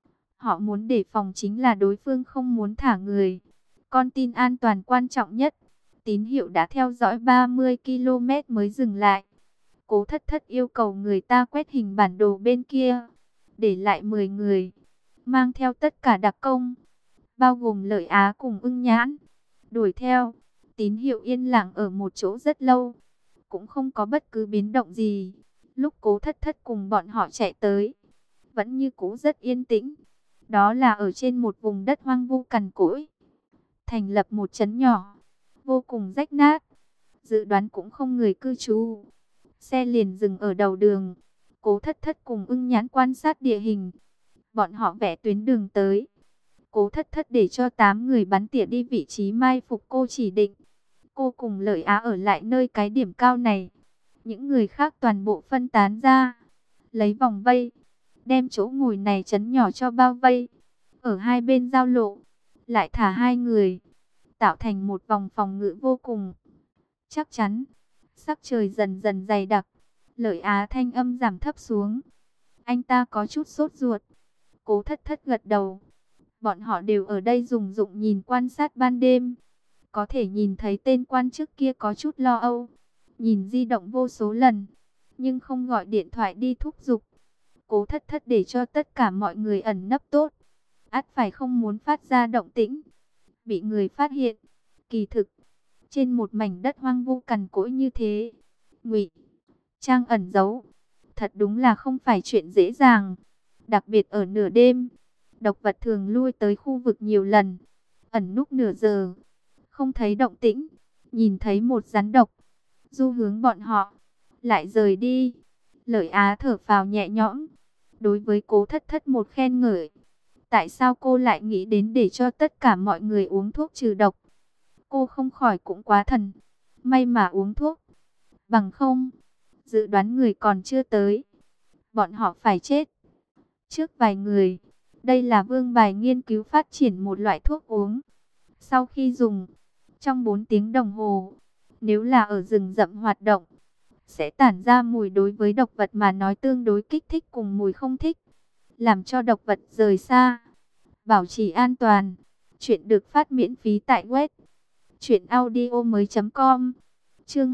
họ muốn đề phòng chính là đối phương không muốn thả người. Con tin an toàn quan trọng nhất. Tín hiệu đã theo dõi 30 km mới dừng lại. Cố Thất Thất yêu cầu người ta quét hình bản đồ bên kia, để lại 10 người, mang theo tất cả đặc công, bao gồm Lợi Á cùng Ưng Nhãn, đuổi theo. Tín hiệu yên lặng ở một chỗ rất lâu, cũng không có bất cứ biến động gì. Lúc Cố Thất Thất cùng bọn họ chạy tới, vẫn như cũ rất yên tĩnh. Đó là ở trên một vùng đất hoang vu cằn cỗi, thành lập một trấn nhỏ, vô cùng rách nát, dự đoán cũng không người cư trú. Xe liền dừng ở đầu đường. Cố Thất Thất cùng Ưng Nhãn quan sát địa hình. Bọn họ vẽ tuyến đường tới. Cố Thất Thất để cho 8 người bắn tỉa đi vị trí mai phục cô chỉ định. Cô cùng Lợi Á ở lại nơi cái điểm cao này. Những người khác toàn bộ phân tán ra, lấy vòng vây, đem chỗ ngồi này trấn nhỏ cho bao vây. Ở hai bên giao lộ, lại thả 2 người, tạo thành một vòng phòng ngự vô cùng chắc chắn. Sắc trời dần dần dày đặc, Lợi Á thanh âm giảm thấp xuống. Anh ta có chút sốt ruột. Cố Thất Thất gật đầu. Bọn họ đều ở đây dùng dụng nhìn quan sát ban đêm. Có thể nhìn thấy tên quan chức kia có chút lo âu, nhìn di động vô số lần, nhưng không gọi điện thoại đi thúc giục. Cố Thất Thất để cho tất cả mọi người ẩn nấp tốt, ắt phải không muốn phát ra động tĩnh, bị người phát hiện. Kỳ thực, trên một mảnh đất hoang vu cằn cỗi như thế, ngụy trang ẩn giấu, thật đúng là không phải chuyện dễ dàng. Đặc biệt ở nửa đêm, độc vật thường lui tới khu vực nhiều lần, ẩn núp nửa giờ, không thấy động tĩnh, nhìn thấy một rắn độc, du hướng bọn họ, lại rời đi. Lợi Á thở phào nhẹ nhõm, đối với Cố Thất Thất một khen ngợi. Tại sao cô lại nghĩ đến để cho tất cả mọi người uống thuốc trừ độc? Cô không khỏi cũng quá thần, may mà uống thuốc, bằng không, dự đoán người còn chưa tới, bọn họ phải chết trước vài người. Đây là Vương Bài nghiên cứu phát triển một loại thuốc uống. Sau khi dùng, trong 4 tiếng đồng hồ, nếu là ở rừng rậm hoạt động, sẽ tản ra mùi đối với độc vật mà nói tương đối kích thích cùng mùi không thích, làm cho độc vật rời xa, bảo trì an toàn. Chuyện được phát miễn phí tại web truyệnaudiomoi.com. Chương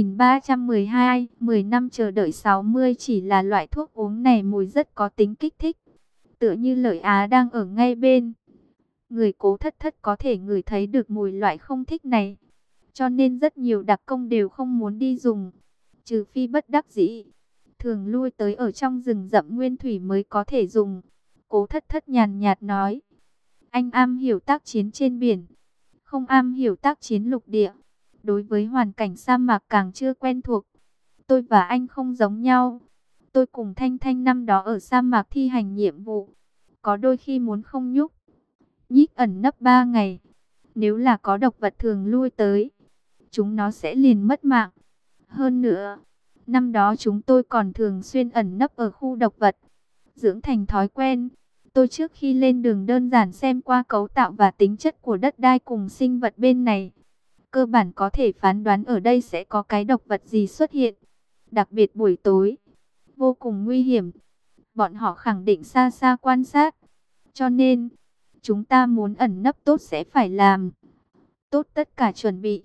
2312, 10 năm chờ đợi 60. Chỉ là loại thuốc uống này mùi rất có tính kích thích, tựa như Lợi Á đang ở ngay bên người Cố Thất Thất có thể ngửi thấy được mùi loại không thích này, cho nên rất nhiều đặc công đều không muốn đi dùng, trừ phi bất đắc dĩ, thường lui tới ở trong rừng rậm nguyên thủy mới có thể dùng. Cố Thất Thất nhàn nhạt nói, anh am hiểu tác chiến trên biển, không am hiểu tác chiến lục địa. Đối với hoàn cảnh sa mạc càng chưa quen thuộc. Tôi và anh không giống nhau. Tôi cùng Thanh Thanh năm đó ở sa mạc thi hành nhiệm vụ, có đôi khi muốn không nhúc nhích ẩn nấp 3 ngày. Nếu là có độc vật thường lui tới, chúng nó sẽ liền mất mạng. Hơn nữa, năm đó chúng tôi còn thường xuyên ẩn nấp ở khu độc vật, dưỡng thành thói quen. Tôi trước khi lên đường đơn giản xem qua cấu tạo và tính chất của đất đai cùng sinh vật bên này, cơ bản có thể phán đoán ở đây sẽ có cái độc vật gì xuất hiện. Đặc biệt buổi tối, vô cùng nguy hiểm. Bọn họ khẳng định xa xa quan sát. Cho nên, chúng ta muốn ẩn nấp tốt sẽ phải làm tốt tất cả chuẩn bị.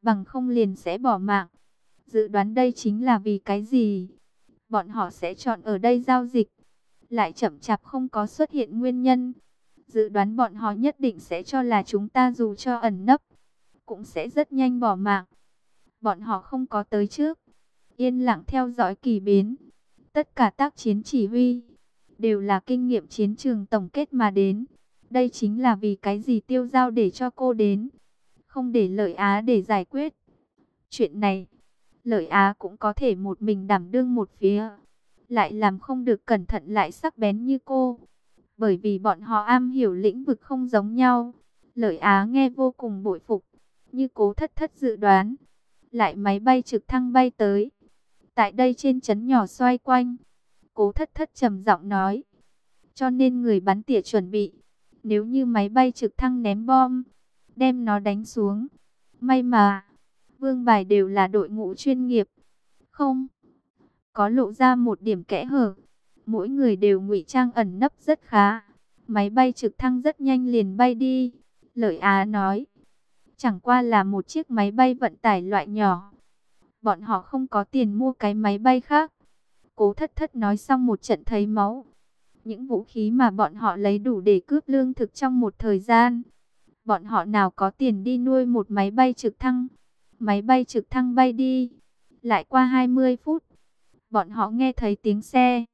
bằng không liền sẽ bỏ mạng. Dự đoán đây chính là vì cái gì? Bọn họ sẽ chọn ở đây giao dịch, lại chậm chạp không có xuất hiện nguyên nhân. Dự đoán bọn họ nhất định sẽ cho là chúng ta dù cho ẩn nấp, cũng sẽ rất nhanh bỏ mạng. Bọn họ không có tới trước, yên lặng theo dõi kỳ biến. Tất cả tác chiến chỉ huy đều là kinh nghiệm chiến trường tổng kết mà đến. Đây chính là vì cái gì Tiêu Giao để cho cô đến, không để Lợi Á để giải quyết. Chuyện này, Lợi Á cũng có thể một mình đảm đương một phía, lại làm không được cẩn thận lại sắc bén như cô. Bởi vì bọn họ am hiểu lĩnh vực không giống nhau. Lợi Á nghe vô cùng bội phục, như Cố Thất Thất dự đoán, lại máy bay trực thăng bay tới. Tại đây trên trấn nhỏ xoay quanh, Cố Thất Thất trầm giọng nói, cho nên người bắn tỉa chuẩn bị, nếu như máy bay trực thăng ném bom, đem nó đánh xuống. May mà, vương bài đều là đội ngũ chuyên nghiệp, không có lộ ra một điểm kẽ hở. Mỗi người đều ngụy trang ẩn nấp rất khá. Máy bay trực thăng rất nhanh liền bay đi. Lợi Á nói, chẳng qua là một chiếc máy bay vận tải loại nhỏ. Bọn họ không có tiền mua cái máy bay khác. Cố Thất Thất nói xong một trận thấy máu. Những vũ khí mà bọn họ lấy đủ để cướp lương thực trong một thời gian. Bọn họ nào có tiền đi nuôi một máy bay trực thăng. Máy bay trực thăng bay đi. Lại qua 20 phút, bọn họ nghe thấy tiếng xe.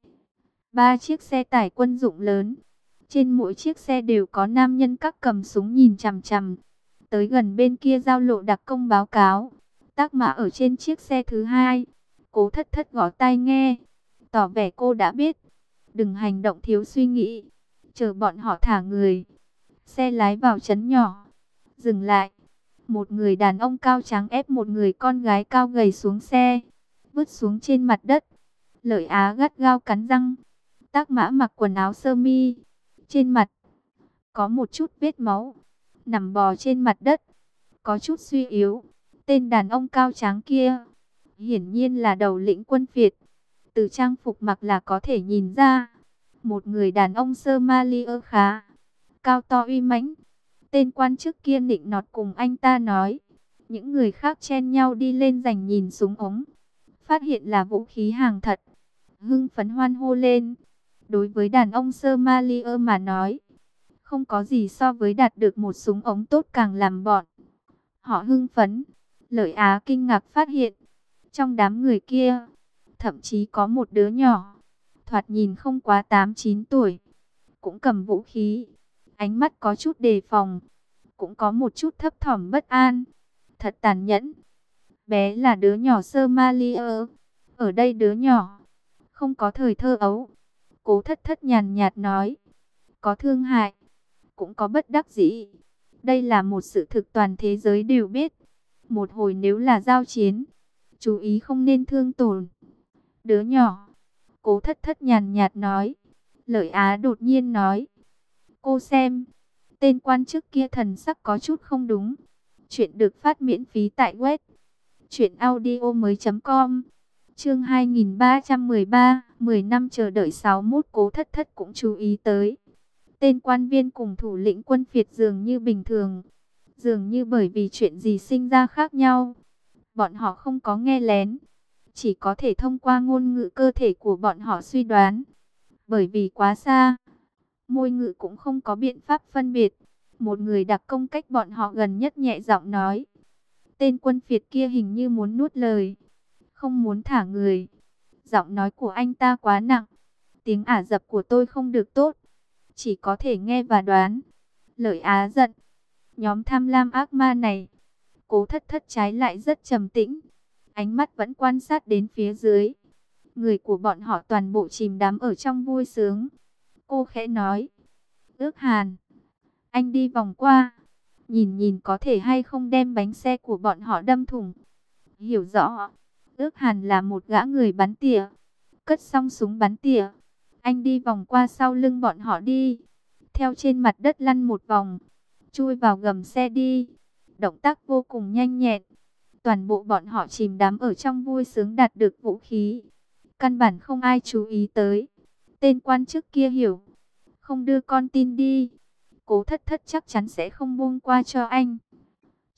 3 chiếc xe tải quân dụng lớn. Trên mỗi chiếc xe đều có nam nhân các cầm súng nhìn chằm chằm. Tới gần bên kia giao lộ đặc công báo cáo. Tác Mã ở trên chiếc xe thứ hai. Cố Thất Thất gõ tai nghe, tỏ vẻ cô đã biết. Đừng hành động thiếu suy nghĩ, chờ bọn họ thả người. Xe lái vào trấn nhỏ, dừng lại. Một người đàn ông cao trắng ép một người con gái cao gầy xuống xe, vứt xuống trên mặt đất. Lợi Á gắt gao cắn răng. Tác Mã mặc quần áo sơ mi, trên mặt có một chút vết máu, nằm bò trên mặt đất, có chút suy yếu. Tên đàn ông cao trắng kia, hiển nhiên là đầu lĩnh quân phiệt. Từ trang phục mặc là có thể nhìn ra, một người đàn ông Somalia khá cao to uy mãnh. Tên quan chức kia nịnh nọt cùng anh ta nói. Những người khác chen nhau đi lên giành nhìn súng ống, phát hiện là vũ khí hàng thật, hưng phấn hoan hô lên. Đối với đàn ông Somalia mà nói, không có gì so với đạt được một súng ống tốt càng làm bọn họ hưng phấn. Lợi Á kinh ngạc phát hiện, trong đám người kia, thậm chí có một đứa nhỏ, thoạt nhìn không quá 8-9 tuổi, cũng cầm vũ khí. Ánh mắt có chút đề phòng, cũng có một chút thấp thỏm bất an. Thật tàn nhẫn. Bé là đứa nhỏ Somalia. Ở đây đứa nhỏ không có thời thơ ấu. Cố Thất Thất nhàn nhạt nói, có thương hại, cũng có bất đắc dĩ. Đây là một sự thực toàn thế giới đều biết. Một hồi nếu là giao chiến, chú ý không nên thương tổn đứa nhỏ. Cố Thất Thất nhàn nhạt nói. Lợi Á đột nhiên nói, cô xem. Tên quan chức kia thần sắc có chút không đúng. Chuyện được phát miễn phí tại web truyệnaudiomoi.com. Chương 2313, 10 năm chờ đợi 61. Cố Thất Thất cũng chú ý tới. Tên quan viên cùng thủ lĩnh quân phiệt dường như bình thường, dường như bởi vì chuyện gì sinh ra khác nhau. Bọn họ không có nghe lén, chỉ có thể thông qua ngôn ngữ cơ thể của bọn họ suy đoán. Bởi vì quá xa, môi ngữ cũng không có biện pháp phân biệt. Một người đặc công cách bọn họ gần nhất nhẹ giọng nói. Tên quân phiệt kia hình như muốn nuốt lời, không muốn thả người. Giọng nói của anh ta quá nặng. Tiếng Ả Rập của tôi không được tốt, chỉ có thể nghe và đoán. Lợi Á giận. Nhóm tham lam ác ma này. Cố Thất Thất trái lại rất trầm tĩnh, ánh mắt vẫn quan sát đến phía dưới. Người của bọn họ toàn bộ chìm đắm ở trong vui sướng. Cô khẽ nói, Ước Hàn, anh đi vòng qua, nhìn nhìn có thể hay không đem bánh xe của bọn họ đâm thủng. Hiểu rõ. Ước Hàn là một gã người bắn tỉa. Cất xong súng bắn tỉa, anh đi vòng qua sau lưng bọn họ đi, theo trên mặt đất lăn một vòng, chui vào gầm xe đi. Động tác vô cùng nhanh nhẹn. Toàn bộ bọn họ chìm đắm ở trong vui sướng đạt được vũ khí, căn bản không ai chú ý tới. Tên quan chức kia hiểu, không đưa con tin đi, Cố Thất Thất chắc chắn sẽ không buông qua cho anh.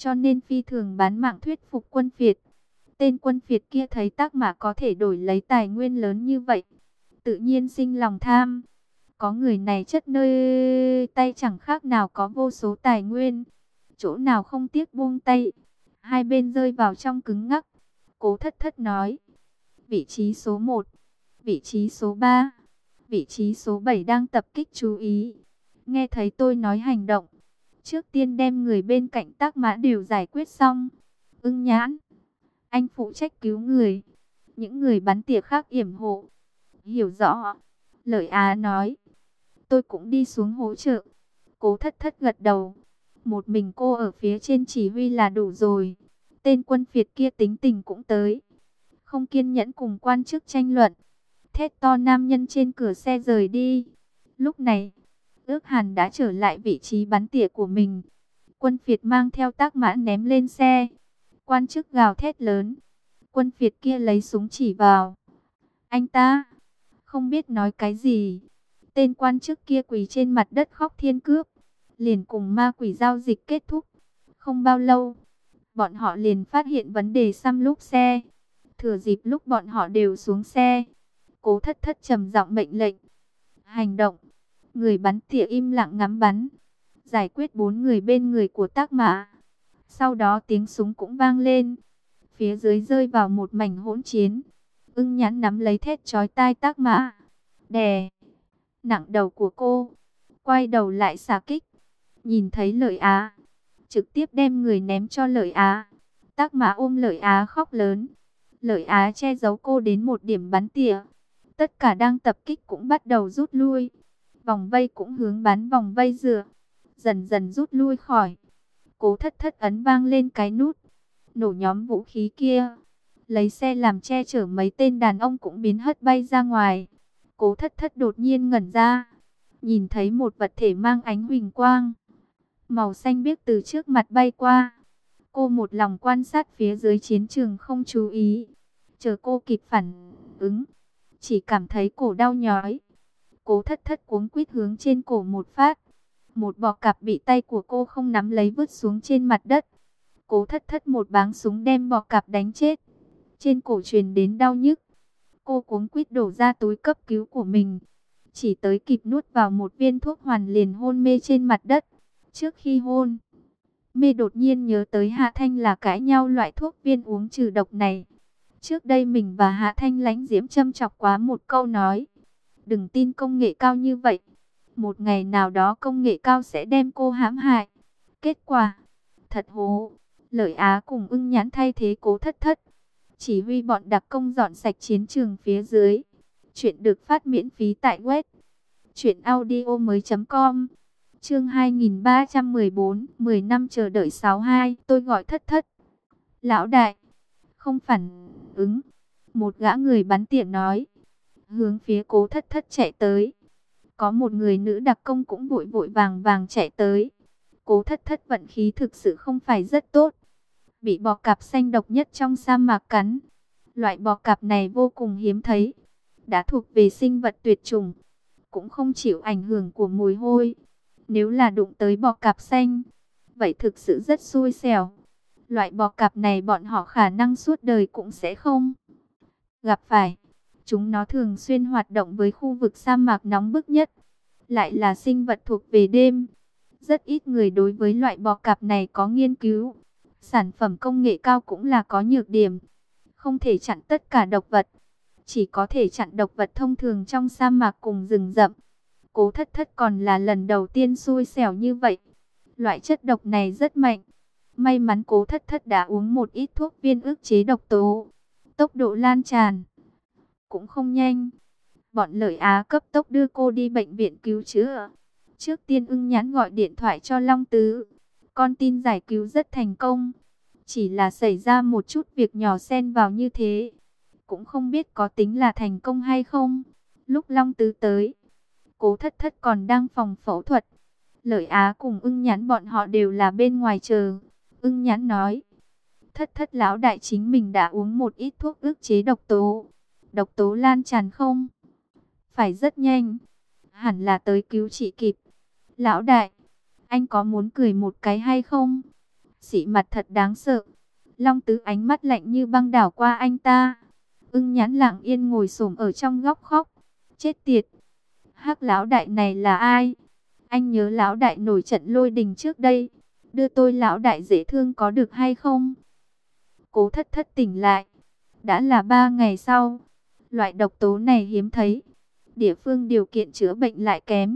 cho nên phi thường bán mạng thuyết phục quân phiệt. Tên quân phiệt kia thấy Tác Mã có thể đổi lấy tài nguyên lớn như vậy, tự nhiên sinh lòng tham. Có người này chất nơi tay chẳng khác nào có vô số tài nguyên, chỗ nào không tiếc buông tay. Hai bên rơi vào trong cứng ngắc. Cố Thất Thất nói, vị trí số 1, vị trí số 3, vị trí số 7 đang tập kích, chú ý. Nghe thấy tôi nói hành động, trước tiên đem người bên cạnh Tác Mã đều giải quyết xong. Ưng Nhãn, anh phụ trách cứu người, những người bắn tỉa khác yểm hộ. Hiểu rõ. Lợi Á nói, tôi cũng đi xuống hỗ trợ. Cố Thất Thất gật đầu. Một mình cô ở phía trên chỉ huy là đủ rồi. Tên quân phiệt kia tính tình cũng tới, không kiên nhẫn cùng quan chức tranh luận, thét to nam nhân trên cửa xe rời đi. Lúc này, Ước Hàn đã trở lại vị trí bắn tỉa của mình. Quân phiệt mang theo Tác Mã ném lên xe. Quan chức gào thét lớn. Quân phiệt kia lấy súng chỉ vào anh ta, không biết nói cái gì. Tên quan chức kia quỳ trên mặt đất khóc thiên cướp. Liền cùng ma quỷ giao dịch kết thúc. Không bao lâu, bọn họ liền phát hiện vấn đề xăm lốp xe. Thừa dịp lúc bọn họ đều xuống xe, Cố Thất Thất trầm giọng mệnh lệnh, hành động. Người bắn tỉa im lặng ngắm bắn, giải quyết 4 người bên người của Tác Mã. Sau đó tiếng súng cũng vang lên, phía dưới rơi vào một mảnh hỗn chiến. Ưng Nhãn nắm lấy thét chói tai Tác Mã, đè nặng đầu của cô, quay đầu lại xạ kích. Nhìn thấy Lợi Á, trực tiếp đem người ném cho Lợi Á. Tác Mã ôm Lợi Á khóc lớn. Lợi Á che giấu cô đến một điểm bắn tỉa. Tất cả đang tập kích cũng bắt đầu rút lui. Vòng vây cũng hướng bắn vòng vây dựa, dần dần rút lui khỏi. Cố Thất Thất ấn vang lên cái nút, nổ nhóm vũ khí kia. Lấy xe làm che chở, mấy tên đàn ông cũng biến hất bay ra ngoài. Cố Thất Thất đột nhiên ngẩn ra, nhìn thấy một vật thể mang ánh huỳnh quang màu xanh biếc từ trước mặt bay qua. Cô một lòng quan sát phía dưới chiến trường, không chú ý. Chờ cô kịp phản ứng, chỉ cảm thấy cổ đau nhói. Cố Thất Thất cuống quýt hướng trên cổ một phát. Một bọ cạp bị tay của cô không nắm lấy vứt xuống trên mặt đất. Cố Thất Thất một báng súng đem bọ cạp đánh chết. Trên cổ truyền đến đau nhức. Cô cuống quýt đổ ra túi cấp cứu của mình. Chỉ tới kịp nuốt vào một viên thuốc hoàn liền hôn mê trên mặt đất. Trước khi hôn mê đột nhiên nhớ tới Hạ Thanh là cãi nhau loại thuốc viên uống trừ độc này. Trước đây mình và Hạ Thanh lãnh diễm châm chọc quá một câu nói, đừng tin công nghệ cao như vậy, một ngày nào đó công nghệ cao sẽ đem cô hãm hại. Kết quả thật hố. Lợi Á cùng Ưng Nhãn thay thế Cố Thất Thất, chỉ huy bọn đặc công dọn sạch chiến trường phía dưới. Chuyện được phát miễn phí tại web truyệnaudiomoi.com. Chương 2314, 10 năm chờ đợi 62, tôi gọi Thất Thất. Lão đại, không phản ứng. Một gã người bắn tỉa nói, hướng phía Cố Thất Thất chạy tới. Có một người nữ đặc công cũng vội vội vàng vàng chạy tới. Cố Thất Thất vận khí thực sự không phải rất tốt, bị bọ cạp xanh độc nhất trong sa mạc cắn. Loại bọ cạp này vô cùng hiếm thấy, đã thuộc về sinh vật tuyệt chủng, cũng không chịu ảnh hưởng của mùi hôi. Nếu là đụng tới bọ cạp xanh, vậy thực sự rất xui xẻo. Loại bọ cạp này bọn họ khả năng suốt đời cũng sẽ không gặp phải. Chúng nó thường xuyên hoạt động với khu vực sa mạc nóng bức nhất, lại là sinh vật thuộc về đêm. Rất ít người đối với loại bọ cạp này có nghiên cứu. Sản phẩm công nghệ cao cũng là có nhược điểm, không thể chặn tất cả độc vật, chỉ có thể chặn độc vật thông thường trong sa mạc cùng rừng rậm. Cố Thất Thất còn là lần đầu tiên xui xẻo như vậy. Loại chất độc này rất mạnh. May mắn Cố Thất Thất đã uống một ít thuốc viên ức chế độc tố. Tốc độ lan tràn cũng không nhanh. Bọn Lợi Á cấp tốc đưa cô đi bệnh viện cứu chữa. Trước tiên Ưng Nhãn gọi điện thoại cho Long Tứ. Con tin giải cứu rất thành công, chỉ là xảy ra một chút việc nhỏ xen vào như thế, cũng không biết có tính là thành công hay không. Lúc Long Tứ tới, Cố Thất Thất còn đang phòng phẫu thuật. Lợi Á cùng Ưng Nhãn bọn họ đều là bên ngoài chờ. Ưng Nhãn nói, Thất Thất lão đại chính mình đã uống một ít thuốc ức chế độc tố. Độc tố lan tràn không phải rất nhanh, hẳn là tới cứu trị kịp. Lão đại, anh có muốn cười một cái hay không? Sỉ mặt thật đáng sợ. Long Tứ ánh mắt lạnh như băng đảo qua anh ta. Ưng Nhãn lặng yên ngồi xổm ở trong góc khóc. Chết tiệt, Hắc lão đại này là ai? Anh nhớ lão đại nổi trận lôi đình trước đây, đưa tôi lão đại dễ thương có được hay không? Cố Thất Thất tỉnh lại, đã là 3 ngày sau. Loại độc tố này hiếm thấy, địa phương điều kiện chữa bệnh lại kém,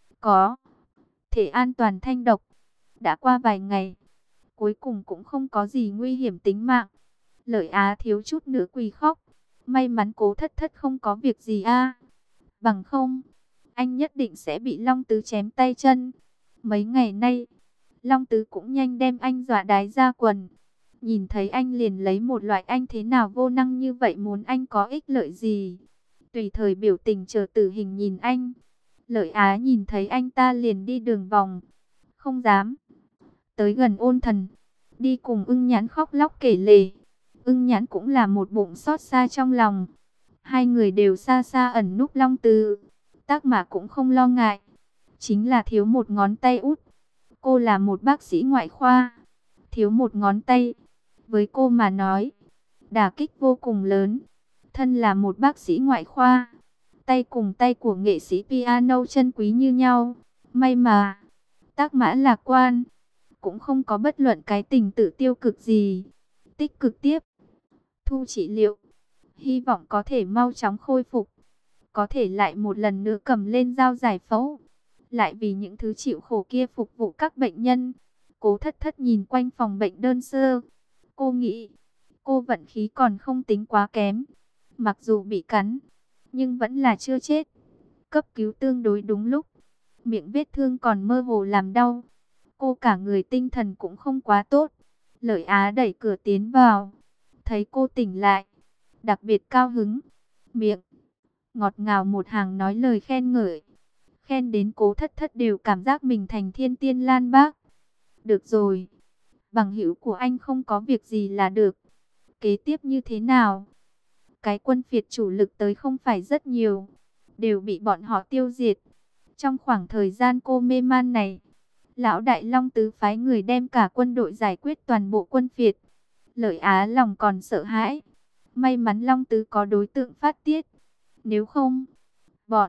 có thể an toàn thanh độc. Đã qua vài ngày, cuối cùng cũng không có gì nguy hiểm tính mạng. Lợi Á thiếu chút nữa quỳ khóc. May mắn Cố Thất Thất không có việc gì a, bằng không anh nhất định sẽ bị Long Tứ chém tay chân. Mấy ngày nay, Long Tứ cũng nhanh đem anh dọa đái ra quần. Nhìn thấy anh liền lấy một loại anh thế nào vô năng như vậy muốn anh có ích lợi gì. Tùy thời biểu tình chờ tử hình nhìn anh. Lợi Á nhìn thấy anh ta liền đi đường vòng, không dám tới gần Ôn Thần. Đi cùng Ưng Nhãn khóc lóc kể lể. Ưng Nhãn cũng là một bụng xót xa trong lòng. Hai người đều xa xa ẩn núp Long Tứ. Tác Mã cũng không lo ngại, chính là thiếu một ngón tay út. Cô là một bác sĩ ngoại khoa, thiếu một ngón tay, với cô mà nói, đả kích vô cùng lớn. Thân là một bác sĩ ngoại khoa, tay cùng tay của nghệ sĩ piano chân quý như nhau. May mà, Tác Mã lạc quan, cũng không có bất luận cái tình tự tiêu cực gì. Tích cực tiếp thu trị liệu, hy vọng có thể mau chóng khôi phục. Có thể lại một lần nữa cầm lên dao giải phẫu, lại vì những thứ chịu khổ kia phục vụ các bệnh nhân. Cố Thất Thất nhìn quanh phòng bệnh đơn sơ. Cô nghĩ, cô vận khí còn không tính quá kém. Mặc dù bị cắn, nhưng vẫn là chưa chết. Cấp cứu tương đối đúng lúc. Miệng vết thương còn mơ hồ làm đau. Cô cả người tinh thần cũng không quá tốt. Lợi Á đẩy cửa tiến vào, thấy cô tỉnh lại, đặc biệt cao hứng. Miệng ngọt ngào một hàng nói lời khen ngợi, khen đến Cố Thất Thất đều cảm giác mình thành thiên tiên lan bác. Được rồi, bằng hữu của anh không có việc gì là được. Kế tiếp như thế nào? Cái quân phiệt chủ lực tới không phải rất nhiều, đều bị bọn họ tiêu diệt. Trong khoảng thời gian cô mê man này, lão đại Long Tứ phái người đem cả quân đội giải quyết toàn bộ quân phiệt. Lợi Á lòng còn sợ hãi. May mắn Long Tứ có đối tượng phát tiết. Nếu không, bọn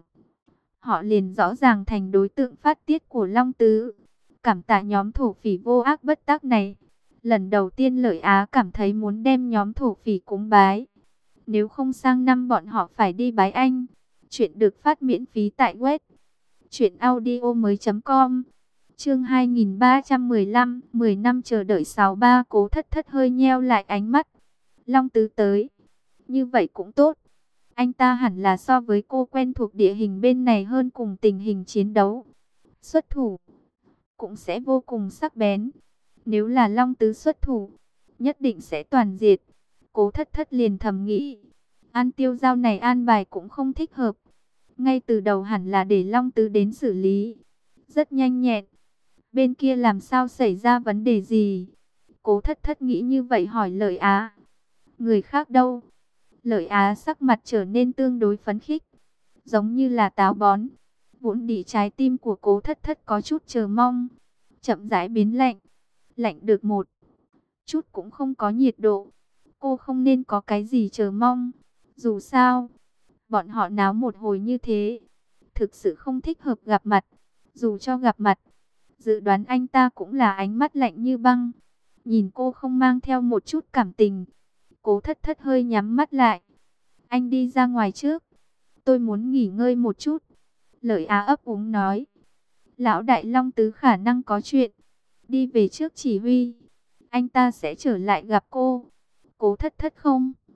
họ liền rõ ràng thành đối tượng phát tiết của Long Tứ. Cảm tạ nhóm thổ phỉ vô ác bất tác này. Lần đầu tiên Lợi Á cảm thấy muốn đem nhóm thổ phỉ cúng bái. Nếu không sang năm bọn họ phải đi bái anh. Chuyện được phát miễn phí tại web truyệnaudiomoi.com. Chương 2315, 10 năm chờ đợi 63. Cố Thất Thất hơi nheo lại ánh mắt. Long Tứ tới, như vậy cũng tốt. Anh ta hẳn là so với cô quen thuộc địa hình bên này hơn, cùng tình hình chiến đấu. Xuất thủ cũng sẽ vô cùng sắc bén. Nếu là Long Tứ xuất thủ, nhất định sẽ toàn diệt. Cố Thất Thất liền thầm nghĩ, An Tiêu Giao này an bài cũng không thích hợp. Ngay từ đầu hẳn là để Long Tứ đến xử lý. Rất nhanh nhẹn. Bên kia làm sao xảy ra vấn đề gì? Cố Thất Thất nghĩ như vậy hỏi Lợi Á. Người khác đâu? Lợi Á sắc mặt trở nên tương đối phấn khích, giống như là táo bón. Vốn đi trái tim của Cố Thất Thất có chút chờ mong, chậm rãi biến lạnh. Lạnh được một chút cũng không có nhiệt độ. Cô không nên có cái gì chờ mong. Dù sao, bọn họ náo một hồi như thế, thực sự không thích hợp gặp mặt. Dù cho gặp mặt, dự đoán anh ta cũng là ánh mắt lạnh như băng. Nhìn cô không mang theo một chút cảm tình, Cố Thất Thất hơi nhắm mắt lại. Anh đi ra ngoài trước, tôi muốn nghỉ ngơi một chút. Lợi Á ấp úng nói. Lão đại Long Tứ khả năng có chuyện, đi về trước chỉ huy. Anh ta sẽ trở lại gặp cô. Cố Thất Thất không